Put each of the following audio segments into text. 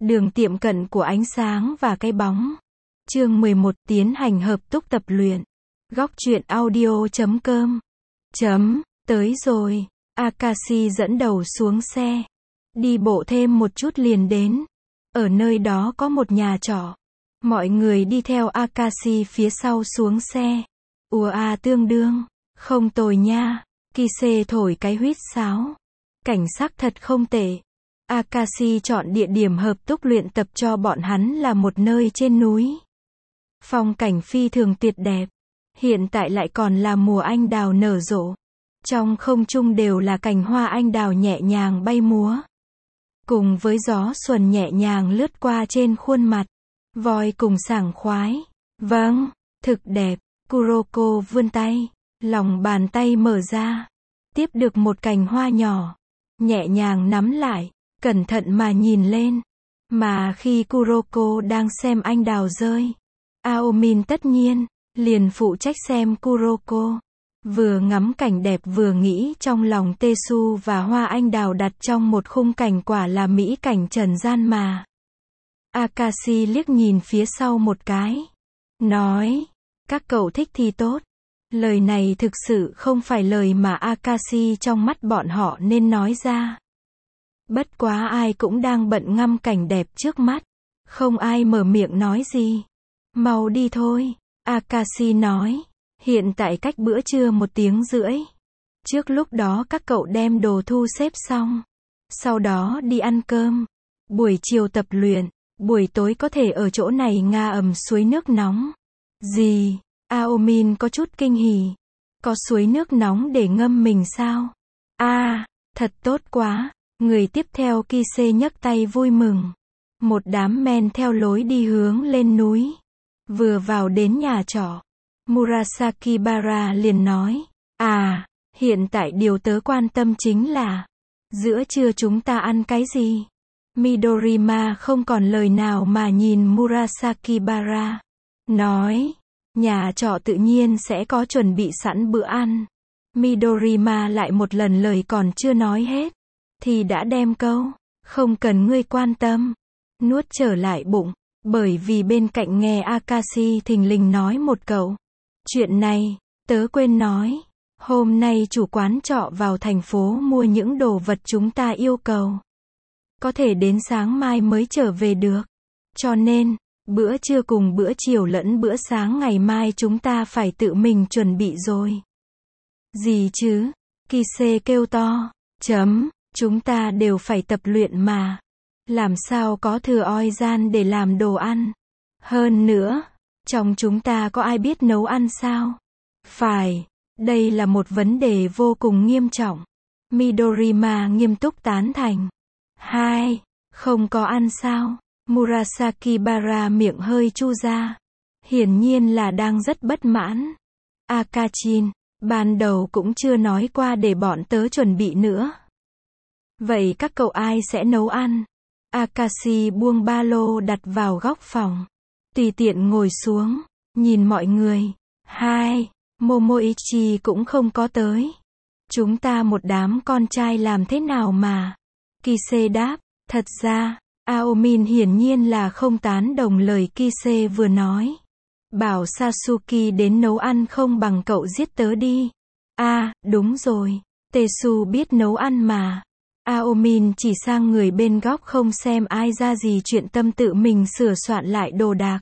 Đường tiệm cận của ánh sáng và cái bóng. Chương 11 tiến hành hợp túc tập luyện. Góc truyện audio.com. Tới rồi. Akashi dẫn đầu xuống xe. Đi bộ thêm một chút liền đến. Ở nơi đó có một nhà trọ. Mọi người đi theo Akashi phía sau xuống xe. Ùa à tương đương. Không tồi nha. Kise thổi cái huýt sáo. Cảnh sắc thật không tệ. Akashi chọn địa điểm hợp túc luyện tập cho bọn hắn là một nơi trên núi. Phong cảnh phi thường tuyệt đẹp. Hiện tại lại còn là mùa anh đào nở rộ. Trong không trung đều là cành hoa anh đào nhẹ nhàng bay múa. Cùng với gió xuân nhẹ nhàng lướt qua trên khuôn mặt. Voi cùng sảng khoái. Vâng, thực đẹp. Kuroko vươn tay. Lòng bàn tay mở ra. Tiếp được một cành hoa nhỏ. Nhẹ nhàng nắm lại. Cẩn thận mà nhìn lên. Mà khi Kuroko đang xem anh đào rơi, Aomin tất nhiên liền phụ trách xem Kuroko. Vừa ngắm cảnh đẹp vừa nghĩ trong lòng Tesu và hoa anh đào đặt trong một khung cảnh quả là mỹ cảnh trần gian mà. Akashi liếc nhìn phía sau một cái. Nói, các cậu thích thì tốt. Lời này thực sự không phải lời mà Akashi trong mắt bọn họ nên nói ra. Bất quá ai cũng đang bận ngắm cảnh đẹp trước mắt. Không ai mở miệng nói gì. Mau đi thôi. Akashi nói. Hiện tại cách bữa trưa 1 tiếng rưỡi. Trước lúc đó các cậu đem đồ thu xếp xong. Sau đó đi ăn cơm. Buổi chiều tập luyện. Buổi tối có thể ở chỗ này nga ầm suối nước nóng. Gì? Aomin có chút kinh hỉ. Có suối nước nóng để ngâm mình sao? À, thật tốt quá. Người tiếp theo Kise nhấc tay vui mừng. Một đám men theo lối đi hướng lên núi. Vừa vào đến nhà trọ, Murasaki Bara liền nói. À, hiện tại điều tớ quan tâm chính là giữa trưa chúng ta ăn cái gì? Midorima không còn lời nào mà nhìn Murasaki Bara. Nói, nhà trọ tự nhiên sẽ có chuẩn bị sẵn bữa ăn. Midorima lại một lần lời còn chưa nói hết. Thì đã đem câu, không cần ngươi quan tâm, nuốt trở lại bụng, bởi vì bên cạnh nghe Akashi thình lình nói một câu. Chuyện này, tớ quên nói, hôm nay chủ quán trọ vào thành phố mua những đồ vật chúng ta yêu cầu. Có thể đến sáng mai mới trở về được. Cho nên, bữa trưa cùng bữa chiều lẫn bữa sáng ngày mai chúng ta phải tự mình chuẩn bị rồi. Gì chứ? Kise kêu to. Chúng ta đều phải tập luyện mà. Làm sao có thừa oi gian để làm đồ ăn. Hơn nữa, trong chúng ta có ai biết nấu ăn sao? Phải, đây là một vấn đề vô cùng nghiêm trọng. Midorima nghiêm túc tán thành. 2. Không có ăn sao? Murasaki Bara miệng hơi chu ra. Hiển nhiên là đang rất bất mãn. Akachin, ban đầu cũng chưa nói qua để bọn tớ chuẩn bị nữa. Vậy các cậu ai sẽ nấu ăn? Akashi buông ba lô đặt vào góc phòng. Tùy tiện ngồi xuống, nhìn mọi người. 2. Momoichi cũng không có tới. Chúng ta một đám con trai làm thế nào mà? Kise đáp. Thật ra, Aomin hiển nhiên là không tán đồng lời Kise vừa nói. Bảo Sasuke đến nấu ăn không bằng cậu giết tớ đi. À, đúng rồi. Tesu biết nấu ăn mà. Aomin chỉ sang người bên góc không xem ai ra gì chuyện tâm tự mình sửa soạn lại đồ đạc.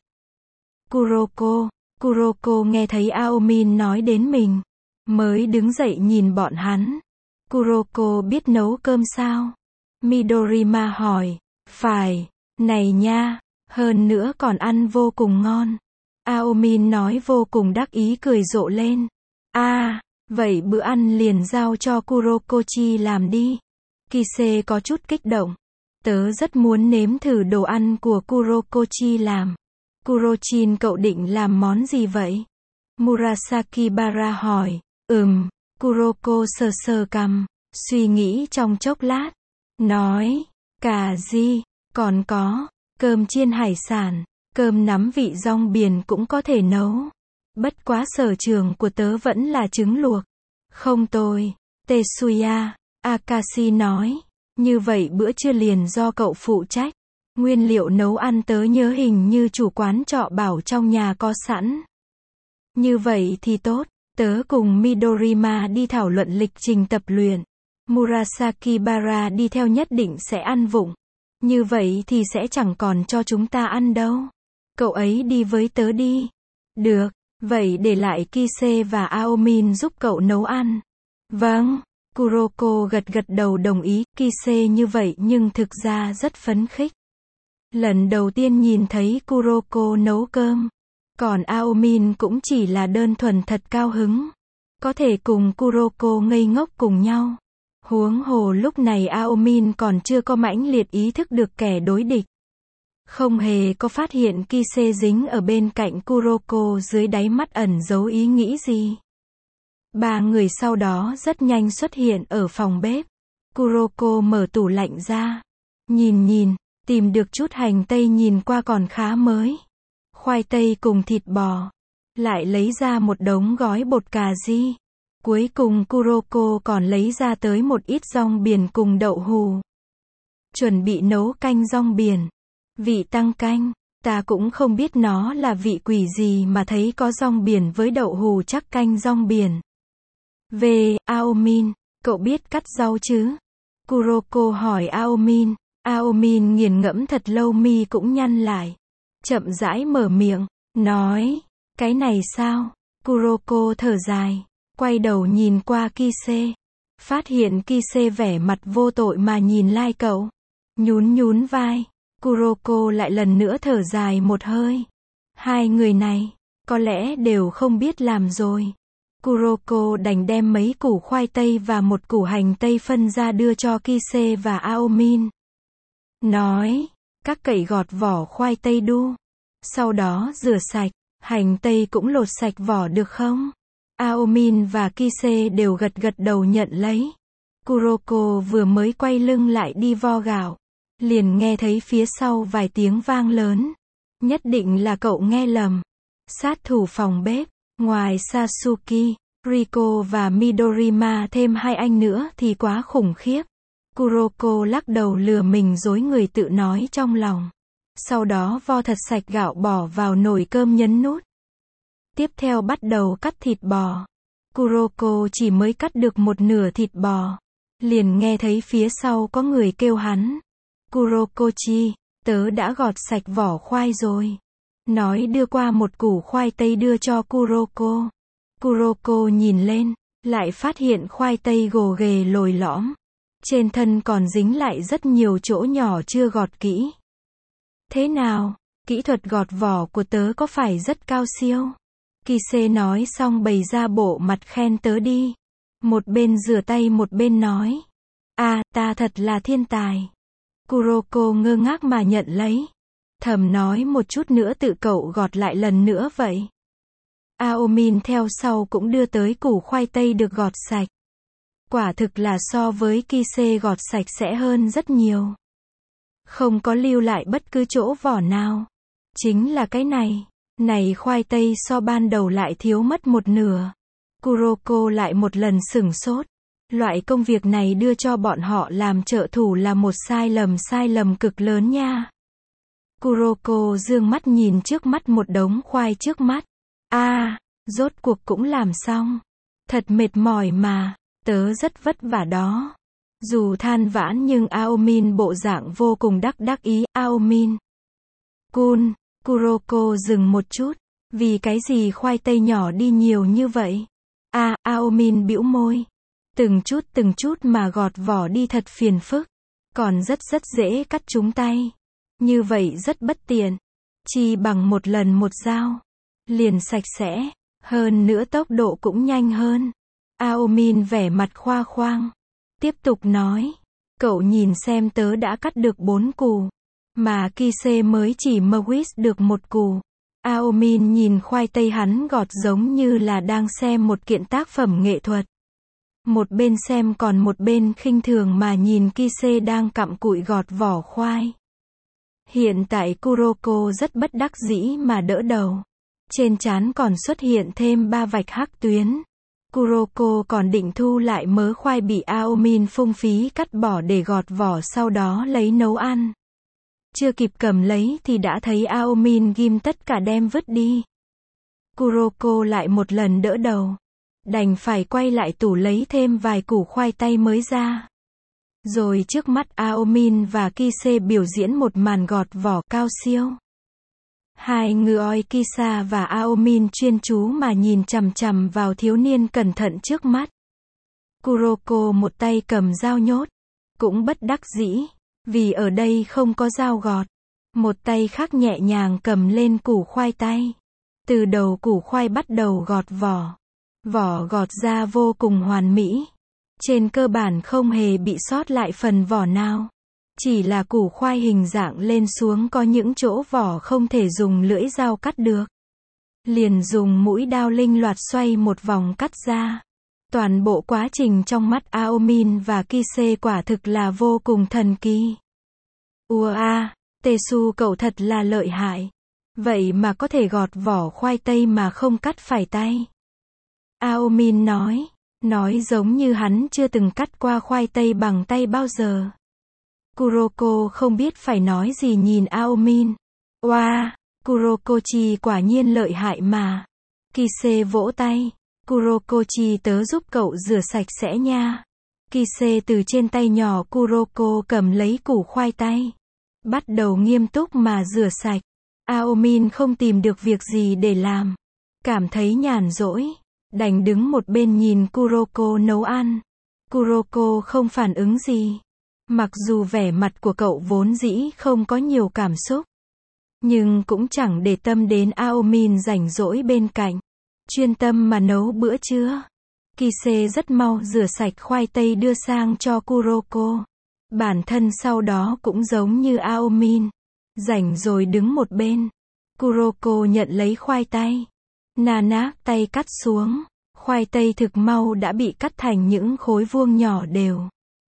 Kuroko nghe thấy Aomin nói đến mình. Mới đứng dậy nhìn bọn hắn. Kuroko biết nấu cơm sao? Midorima hỏi. Phải, này nha, hơn nữa còn ăn vô cùng ngon. Aomin nói vô cùng đắc ý cười rộ lên. À, vậy bữa ăn liền giao cho Kurokochi làm đi. Kise có chút kích động. Tớ rất muốn nếm thử đồ ăn của Kurokochi làm. Kurochin cậu định làm món gì vậy? Murasaki Bara hỏi. Kuroko sờ sờ cằm, suy nghĩ trong chốc lát. Nói, cà ri, còn có, cơm chiên hải sản, cơm nắm vị rong biển cũng có thể nấu. Bất quá sở trường của tớ vẫn là trứng luộc. Không tồi, Tetsuya. Akashi nói, như vậy bữa trưa liền do cậu phụ trách. Nguyên liệu nấu ăn tớ nhớ hình như chủ quán trọ bảo trong nhà có sẵn. Như vậy thì tốt, tớ cùng Midorima đi thảo luận lịch trình tập luyện. Murasaki Bara đi theo nhất định sẽ ăn vụng. Như vậy thì sẽ chẳng còn cho chúng ta ăn đâu. Cậu ấy đi với tớ đi. Được, vậy để lại Kise và Aomin giúp cậu nấu ăn. Vâng, Kuroko gật gật đầu đồng ý, Kise như vậy nhưng thực ra rất phấn khích. Lần đầu tiên nhìn thấy Kuroko nấu cơm. Còn Aomin cũng chỉ là đơn thuần thật cao hứng. Có thể cùng Kuroko ngây ngốc cùng nhau. Huống hồ lúc này Aomin còn chưa có mãnh liệt ý thức được kẻ đối địch. Không hề có phát hiện Kise dính ở bên cạnh Kuroko dưới đáy mắt ẩn giấu ý nghĩ gì. Ba người sau đó rất nhanh xuất hiện ở phòng bếp. Kuroko mở tủ lạnh ra. Nhìn, tìm được chút hành tây nhìn qua còn khá mới. Khoai tây cùng thịt bò. Lại lấy ra một đống gói bột cà ri. Cuối cùng Kuroko còn lấy ra tới một ít rong biển cùng đậu hù. Chuẩn bị nấu canh rong biển. Vị tăng canh. Ta cũng không biết nó là vị quỷ gì mà thấy có rong biển với đậu hù chắc canh rong biển. Về, Aomin, cậu biết cắt rau chứ? Kuroko hỏi Aomin. Aomin nghiền ngẫm thật lâu mi cũng nhăn lại. Chậm rãi mở miệng, nói, cái này sao? Kuroko thở dài, quay đầu nhìn qua Kise. Phát hiện Kise vẻ mặt vô tội mà nhìn lai cậu. Nhún vai, Kuroko lại lần nữa thở dài một hơi. Hai người này, có lẽ đều không biết làm rồi. Kuroko đành đem mấy củ khoai tây và một củ hành tây phân ra đưa cho Kise và Aomin. Nói, các cậy gọt vỏ khoai tây đu. Sau đó rửa sạch, hành tây cũng lột sạch vỏ được không? Aomin và Kise đều gật gật đầu nhận lấy. Kuroko vừa mới quay lưng lại đi vo gạo. Liền nghe thấy phía sau vài tiếng vang lớn. Nhất định là cậu nghe lầm. Sát thủ phòng bếp, ngoài Sasuke, Riko và Midorima thêm hai anh nữa thì quá khủng khiếp. Kuroko lắc đầu lừa mình dối người tự nói trong lòng. Sau đó vo thật sạch gạo bỏ vào nồi cơm nhấn nút. Tiếp theo bắt đầu cắt thịt bò. Kuroko chỉ mới cắt được một nửa thịt bò. Liền nghe thấy phía sau có người kêu hắn. Kurokochi, tớ đã gọt sạch vỏ khoai rồi. Nói đưa qua một củ khoai tây đưa cho Kuroko. Kuroko nhìn lên, lại phát hiện khoai tây gồ ghề lồi lõm. Trên thân còn dính lại rất nhiều chỗ nhỏ chưa gọt kỹ. Thế nào, kỹ thuật gọt vỏ của tớ có phải rất cao siêu? Kise nói xong bày ra bộ mặt khen tớ đi. Một bên rửa tay một bên nói. Ta thật là thiên tài. Kuroko ngơ ngác mà nhận lấy. Thầm nói một chút nữa tự cậu gọt lại lần nữa vậy. Aomin theo sau cũng đưa tới củ khoai tây được gọt sạch. Quả thực là so với Kise gọt sạch sẽ hơn rất nhiều. Không có lưu lại bất cứ chỗ vỏ nào. Chính là cái này. Này khoai tây so ban đầu lại thiếu mất một nửa. Kuroko lại một lần sửng sốt. Loại công việc này đưa cho bọn họ làm trợ thủ là một sai lầm cực lớn nha. Kuroko dương mắt nhìn trước mắt một đống khoai trước mắt. Rốt cuộc cũng làm xong. Thật mệt mỏi mà, tớ rất vất vả đó. Dù than vãn nhưng Aomin bộ dạng vô cùng đắc ý. Aomin Kun, Kuroko dừng một chút. Vì cái gì khoai tây nhỏ đi nhiều như vậy? Aomin bĩu môi. Từng chút mà gọt vỏ đi thật phiền phức. Còn rất dễ cắt trúng tay. Như vậy rất bất tiện. Chi bằng một lần một dao. Liền sạch sẽ. Hơn nữa tốc độ cũng nhanh hơn. Aomin vẻ mặt khoa khoang. Tiếp tục nói. Cậu nhìn xem tớ đã cắt được 4 củ. Mà Kise mới chỉ mawis được 1 củ. Aomin nhìn khoai tây hắn gọt giống như là đang xem một kiện tác phẩm nghệ thuật. Một bên xem còn một bên khinh thường mà nhìn Kise đang cặm cụi gọt vỏ khoai. Hiện tại Kuroko rất bất đắc dĩ mà đỡ đầu. Trên trán còn xuất hiện thêm 3 vạch hắc tuyến. Kuroko còn định thu lại mớ khoai bị Aomin phung phí cắt bỏ để gọt vỏ sau đó lấy nấu ăn. Chưa kịp cầm lấy thì đã thấy Aomin ghim tất cả đem vứt đi. Kuroko lại một lần đỡ đầu. Đành phải quay lại tủ lấy thêm vài củ khoai tây mới ra. Rồi trước mắt Aomin và Kise biểu diễn một màn gọt vỏ cao siêu. Hai người Kisa và Aomin chuyên chú mà nhìn chằm chằm vào thiếu niên cẩn thận trước mắt. Kuroko một tay cầm dao nhốt. Cũng bất đắc dĩ, vì ở đây không có dao gọt. Một tay khác nhẹ nhàng cầm lên củ khoai tây. Từ đầu củ khoai bắt đầu gọt vỏ. Vỏ gọt ra vô cùng hoàn mỹ. Trên cơ bản không hề bị sót lại phần vỏ nào. Chỉ là củ khoai hình dạng lên xuống có những chỗ vỏ không thể dùng lưỡi dao cắt được. Liền dùng mũi đao linh loạt xoay một vòng cắt ra. Toàn bộ quá trình trong mắt Aomin và Kise quả thực là vô cùng thần kỳ. Ua a, Tesu cậu thật là lợi hại. Vậy mà có thể gọt vỏ khoai tây mà không cắt phải tay. Aomin nói giống như hắn chưa từng cắt qua khoai tây bằng tay bao giờ. Kuroko không biết phải nói gì nhìn Aomin. Wow, Kurokochi quả nhiên lợi hại mà. Kise vỗ tay. Kurokochi tớ giúp cậu rửa sạch sẽ nha. Kise từ trên tay nhỏ Kuroko cầm lấy củ khoai tây. Bắt đầu nghiêm túc mà rửa sạch. Aomin không tìm được việc gì để làm. Cảm thấy nhàn rỗi. Đành đứng một bên nhìn Kuroko nấu ăn. Kuroko không phản ứng gì. Mặc dù vẻ mặt của cậu vốn dĩ không có nhiều cảm xúc. Nhưng cũng chẳng để tâm đến Aomin rảnh rỗi bên cạnh. Chuyên tâm mà nấu bữa trưa. Kise rất mau rửa sạch khoai tây đưa sang cho Kuroko. Bản thân sau đó cũng giống như Aomin. Rảnh rồi đứng một bên. Kuroko nhận lấy khoai tây. Nana tay cắt xuống. Khoai tây thực mau đã bị cắt thành những khối vuông nhỏ đều.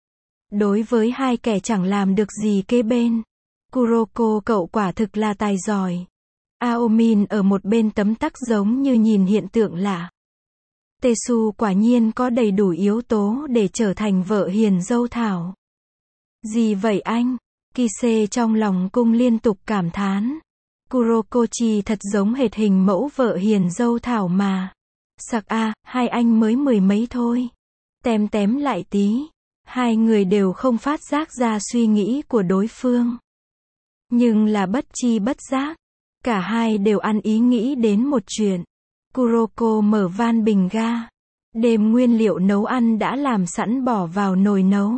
Đối với hai kẻ chẳng làm được gì kế bên. Kuroko cậu quả thực là tài giỏi. Aomin ở một bên tấm tắc giống như nhìn hiện tượng lạ. Tesu quả nhiên có đầy đủ yếu tố để trở thành vợ hiền dâu thảo. Gì vậy anh? Kise trong lòng cung liên tục cảm thán. Kurokochi thật giống hệt hình mẫu vợ hiền dâu thảo mà. Sặc a, hai anh mới mười mấy thôi. Tém lại tí. Hai người đều không phát giác ra suy nghĩ của đối phương. Nhưng là bất chi bất giác. Cả hai đều ăn ý nghĩ đến một chuyện. Kuroko mở van bình ga. Đem nguyên liệu nấu ăn đã làm sẵn bỏ vào nồi nấu.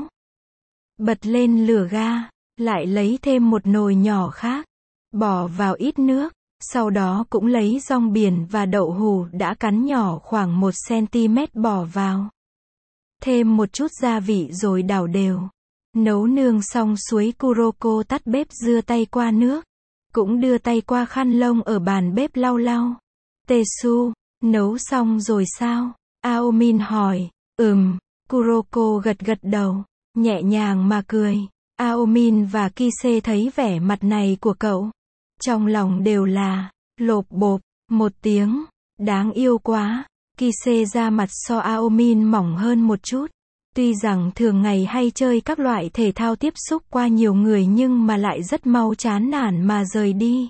Bật lên lửa ga. Lại lấy thêm một nồi nhỏ khác. Bỏ vào ít nước. Sau đó cũng lấy rong biển và đậu hũ đã cắn nhỏ khoảng 1 cm bỏ vào. Thêm một chút gia vị rồi đảo đều. Nấu nương xong suối Kuroko tắt bếp đưa tay qua nước. Cũng đưa tay qua khăn lông ở bàn bếp lau lau. Tesu, nấu xong rồi sao? Aomin hỏi. Kuroko gật đầu. Nhẹ nhàng mà cười. Aomin và Kise thấy vẻ mặt này của cậu. Trong lòng đều là, lộp bộp, một tiếng. Đáng yêu quá. Kise da mặt so Aomin mỏng hơn một chút. Tuy rằng thường ngày hay chơi các loại thể thao tiếp xúc qua nhiều người nhưng mà lại rất mau chán nản mà rời đi.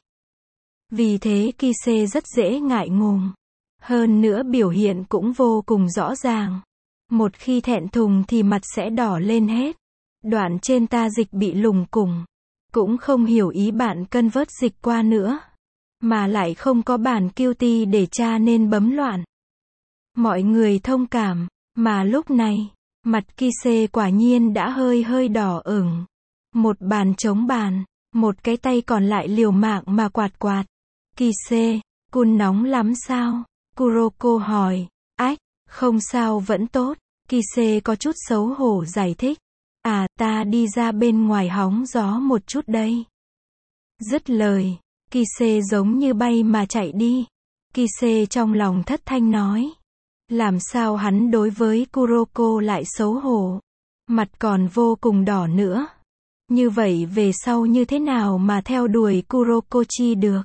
Vì thế Kise rất dễ ngại ngùng. Hơn nữa biểu hiện cũng vô cùng rõ ràng. Một khi thẹn thùng thì mặt sẽ đỏ lên hết. Đoạn trên ta dịch bị lủng củng. Cũng không hiểu ý bạn cân vớt dịch qua nữa. Mà lại không có bản QT để tra nên bấm loạn. Mọi người thông cảm. Mà lúc này, mặt Kise quả nhiên đã hơi đỏ ửng. Một bàn chống bàn. Một cái tay còn lại liều mạng mà quạt. Kise, kun nóng lắm sao? Kuroko hỏi. Ách, không sao vẫn tốt. Kise có chút xấu hổ giải thích. À, ta đi ra bên ngoài hóng gió một chút đây. Dứt lời, Kise giống như bay mà chạy đi. Kise trong lòng thất thanh nói. Làm sao hắn đối với Kuroko lại xấu hổ. Mặt còn vô cùng đỏ nữa. Như vậy về sau như thế nào mà theo đuổi Kurokochi được?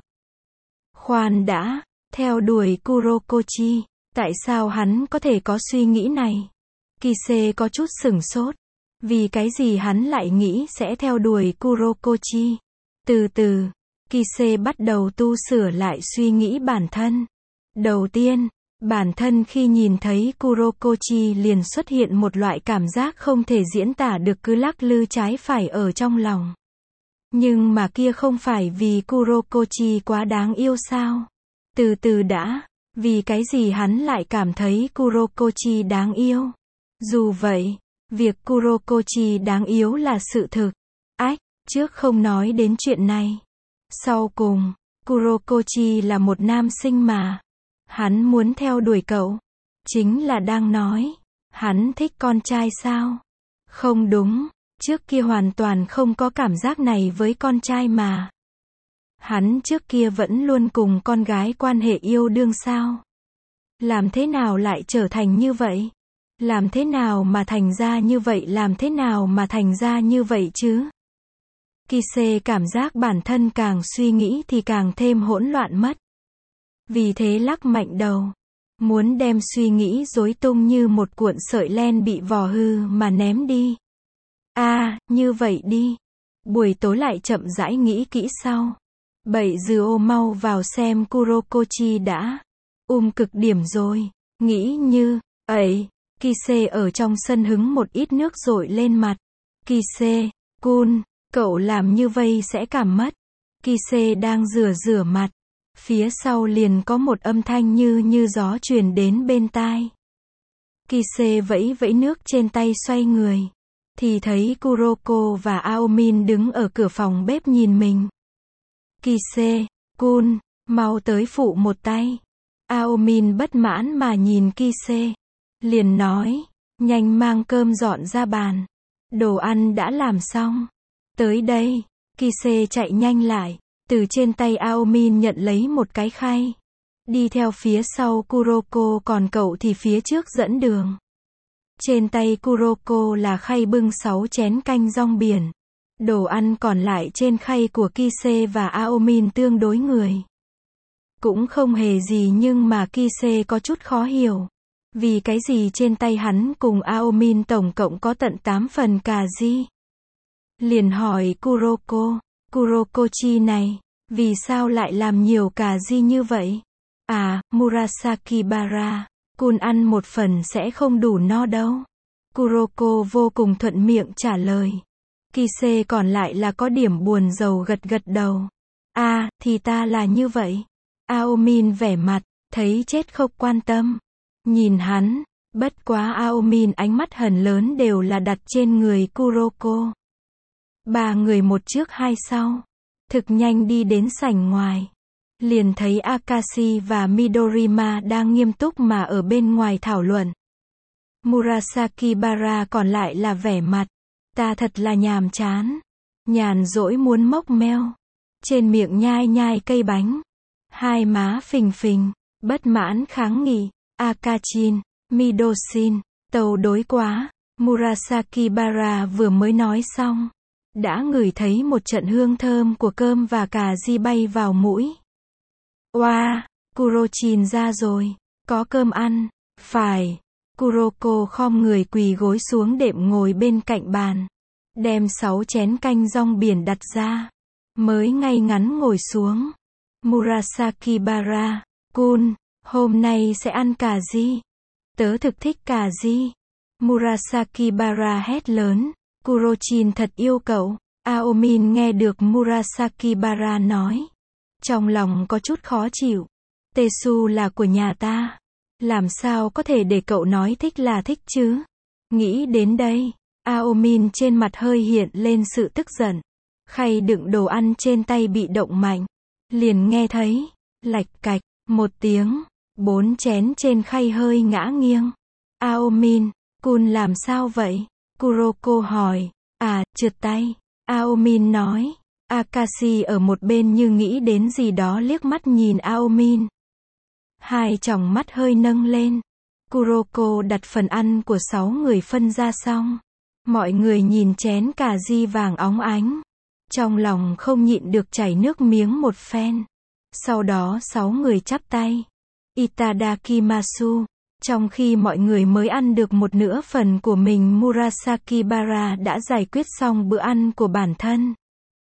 Khoan đã, theo đuổi Kurokochi, tại sao hắn có thể có suy nghĩ này? Kise có chút sửng sốt. Vì cái gì hắn lại nghĩ sẽ theo đuổi Kurokochi? Từ từ, Kise bắt đầu tu sửa lại suy nghĩ bản thân. Đầu tiên, bản thân khi nhìn thấy Kurokochi liền xuất hiện một loại cảm giác không thể diễn tả được cứ lắc lư trái phải ở trong lòng. Nhưng mà kia không phải vì Kurokochi quá đáng yêu sao? Từ từ đã, vì cái gì hắn lại cảm thấy Kurokochi đáng yêu? Dù vậy, việc Kurokochi đáng yêu là sự thực. Trước không nói đến chuyện này. Sau cùng, Kurokochi là một nam sinh mà. Hắn muốn theo đuổi cậu. Chính là đang nói, hắn thích con trai sao? Không đúng, trước kia hoàn toàn không có cảm giác này với con trai mà. Hắn trước kia vẫn luôn cùng con gái quan hệ yêu đương sao? Làm thế nào lại trở thành như vậy? Làm thế nào mà thành ra như vậy? Làm thế nào mà thành ra như vậy chứ? Kise cảm giác bản thân càng suy nghĩ thì càng thêm hỗn loạn mất. Vì thế lắc mạnh đầu. Muốn đem suy nghĩ rối tung như một cuộn sợi len bị vò hư mà ném đi. Như vậy đi. Buổi tối lại chậm rãi nghĩ kỹ sau. Bậy dừa mau vào xem Kurokochi đã. Cực điểm rồi. Nghĩ như, Kise ở trong sân hứng một ít nước dội lên mặt. Kise, Kun, cậu làm như vây sẽ cảm mất. Kise đang rửa mặt. Phía sau liền có một âm thanh như gió truyền đến bên tai. Kise vẫy vẫy nước trên tay xoay người. Thì thấy Kuroko và Aomin đứng ở cửa phòng bếp nhìn mình. Kise, Kun, mau tới phụ một tay. Aomin bất mãn mà nhìn Kise. Liền nói, nhanh mang cơm dọn ra bàn. Đồ ăn đã làm xong. Tới đây, Kise chạy nhanh lại. Từ trên tay Aomin nhận lấy một cái khay. Đi theo phía sau Kuroko còn cậu thì phía trước dẫn đường. Trên tay Kuroko là khay bưng 6 chén canh rong biển. Đồ ăn còn lại trên khay của Kise và Aomin tương đối người. Cũng không hề gì nhưng mà Kise có chút khó hiểu. Vì cái gì trên tay hắn cùng Aomin tổng cộng có tận 8 phần cà ri. Liền hỏi Kuroko, Kurokochi này, vì sao lại làm nhiều cà ri như vậy? Murasaki Bara, Kun ăn một phần sẽ không đủ no đâu. Kuroko vô cùng thuận miệng trả lời. Kise còn lại là có điểm buồn rầu gật gật đầu. Thì ta là như vậy. Aomin vẻ mặt, thấy chết không quan tâm. Nhìn hắn, bất quá Aomin ánh mắt hờn lớn đều là đặt trên người Kuroko. 3 người một trước hai sau. Thực nhanh đi đến sảnh ngoài. Liền thấy Akashi và Midorima đang nghiêm túc mà ở bên ngoài thảo luận. Murasaki Bara còn lại là vẻ mặt. Ta thật là nhàm chán. Nhàn rỗi muốn mốc meo. Trên miệng nhai nhai cây bánh. Hai má phình phình. Bất mãn kháng nghị. Akachin, Midoshin, tàu đối quá. Murasaki Bara vừa mới nói xong. Đã ngửi thấy một trận hương thơm của cơm và cà ri bay vào mũi. Kurochin ra rồi. Có cơm ăn. Phải. Kuroko khom người quỳ gối xuống đệm ngồi bên cạnh bàn. Đem 6 chén canh rong biển đặt ra. Mới ngay ngắn ngồi xuống. Murasaki Bara, Kun, hôm nay sẽ ăn cà ri. Tớ thực thích cà ri. Murasaki Bara hét lớn. Kurochin thật yêu cậu. Aomin nghe được Murasaki Bara nói. Trong lòng có chút khó chịu. Tesu là của nhà ta. Làm sao có thể để cậu nói thích là thích chứ? Nghĩ đến đây, Aomin trên mặt hơi hiện lên sự tức giận. Khay đựng đồ ăn trên tay bị động mạnh. Liền nghe thấy, lạch cạch, một tiếng, 4 chén trên khay hơi ngã nghiêng. Aomin, Kun làm sao vậy? Kuroko hỏi. Trượt tay. Aomin nói. Akashi ở một bên như nghĩ đến gì đó liếc mắt nhìn Aomin. Hai tròng mắt hơi nâng lên. Kuroko đặt phần ăn của 6 người phân ra xong. Mọi người nhìn chén cà ri vàng óng ánh. Trong lòng không nhịn được chảy nước miếng một phen. Sau đó 6 người chắp tay. Itadakimasu. Trong khi mọi người mới ăn được một nửa phần của mình, Murasaki Bara đã giải quyết xong bữa ăn của bản thân.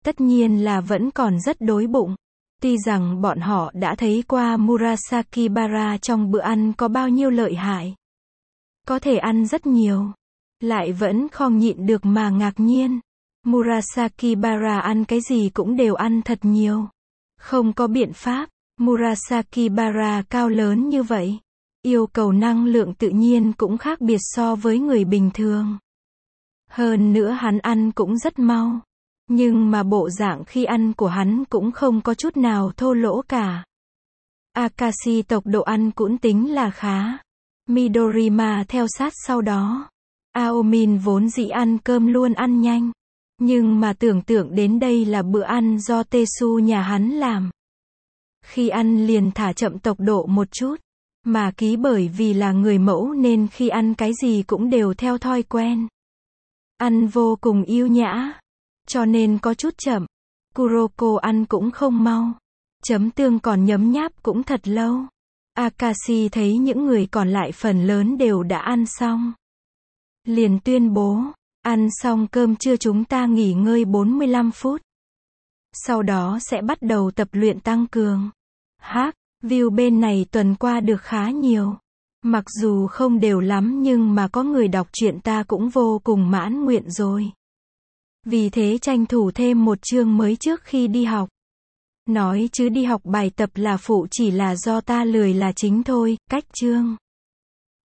Tất nhiên là vẫn còn rất đói bụng. Tuy rằng bọn họ đã thấy qua Murasaki Bara trong bữa ăn có bao nhiêu lợi hại. Có thể ăn rất nhiều. Lại vẫn không nhịn được mà ngạc nhiên. Murasaki Bara ăn cái gì cũng đều ăn thật nhiều. Không có biện pháp. Murasaki Bara cao lớn như vậy. Yêu cầu năng lượng tự nhiên cũng khác biệt so với người bình thường. Hơn nữa hắn ăn cũng rất mau. Nhưng mà bộ dạng khi ăn của hắn cũng không có chút nào thô lỗ cả. Akashi tộc độ ăn cũng tính là khá. Midorima theo sát sau đó. Aomin vốn dĩ ăn cơm luôn ăn nhanh. Nhưng mà tưởng tượng đến đây là bữa ăn do Tesu nhà hắn làm. Khi ăn liền thả chậm tốc độ một chút. Mà Ký bởi vì là người mẫu nên khi ăn cái gì cũng đều theo thói quen. Ăn vô cùng yêu nhã. Cho nên có chút chậm. Kuroko ăn cũng không mau. Chấm tương còn nhấm nháp cũng thật lâu. Akashi thấy những người còn lại phần lớn đều đã ăn xong. Liền tuyên bố, ăn xong cơm trưa chúng ta nghỉ ngơi 45 phút. Sau đó sẽ bắt đầu tập luyện tăng cường. View bên này tuần qua được khá nhiều. Mặc dù không đều lắm nhưng mà có người đọc truyện ta cũng vô cùng mãn nguyện rồi. Vì thế tranh thủ thêm một chương mới trước khi đi học. Nói chứ đi học bài tập là phụ chỉ là do ta lười là chính thôi, cách chương.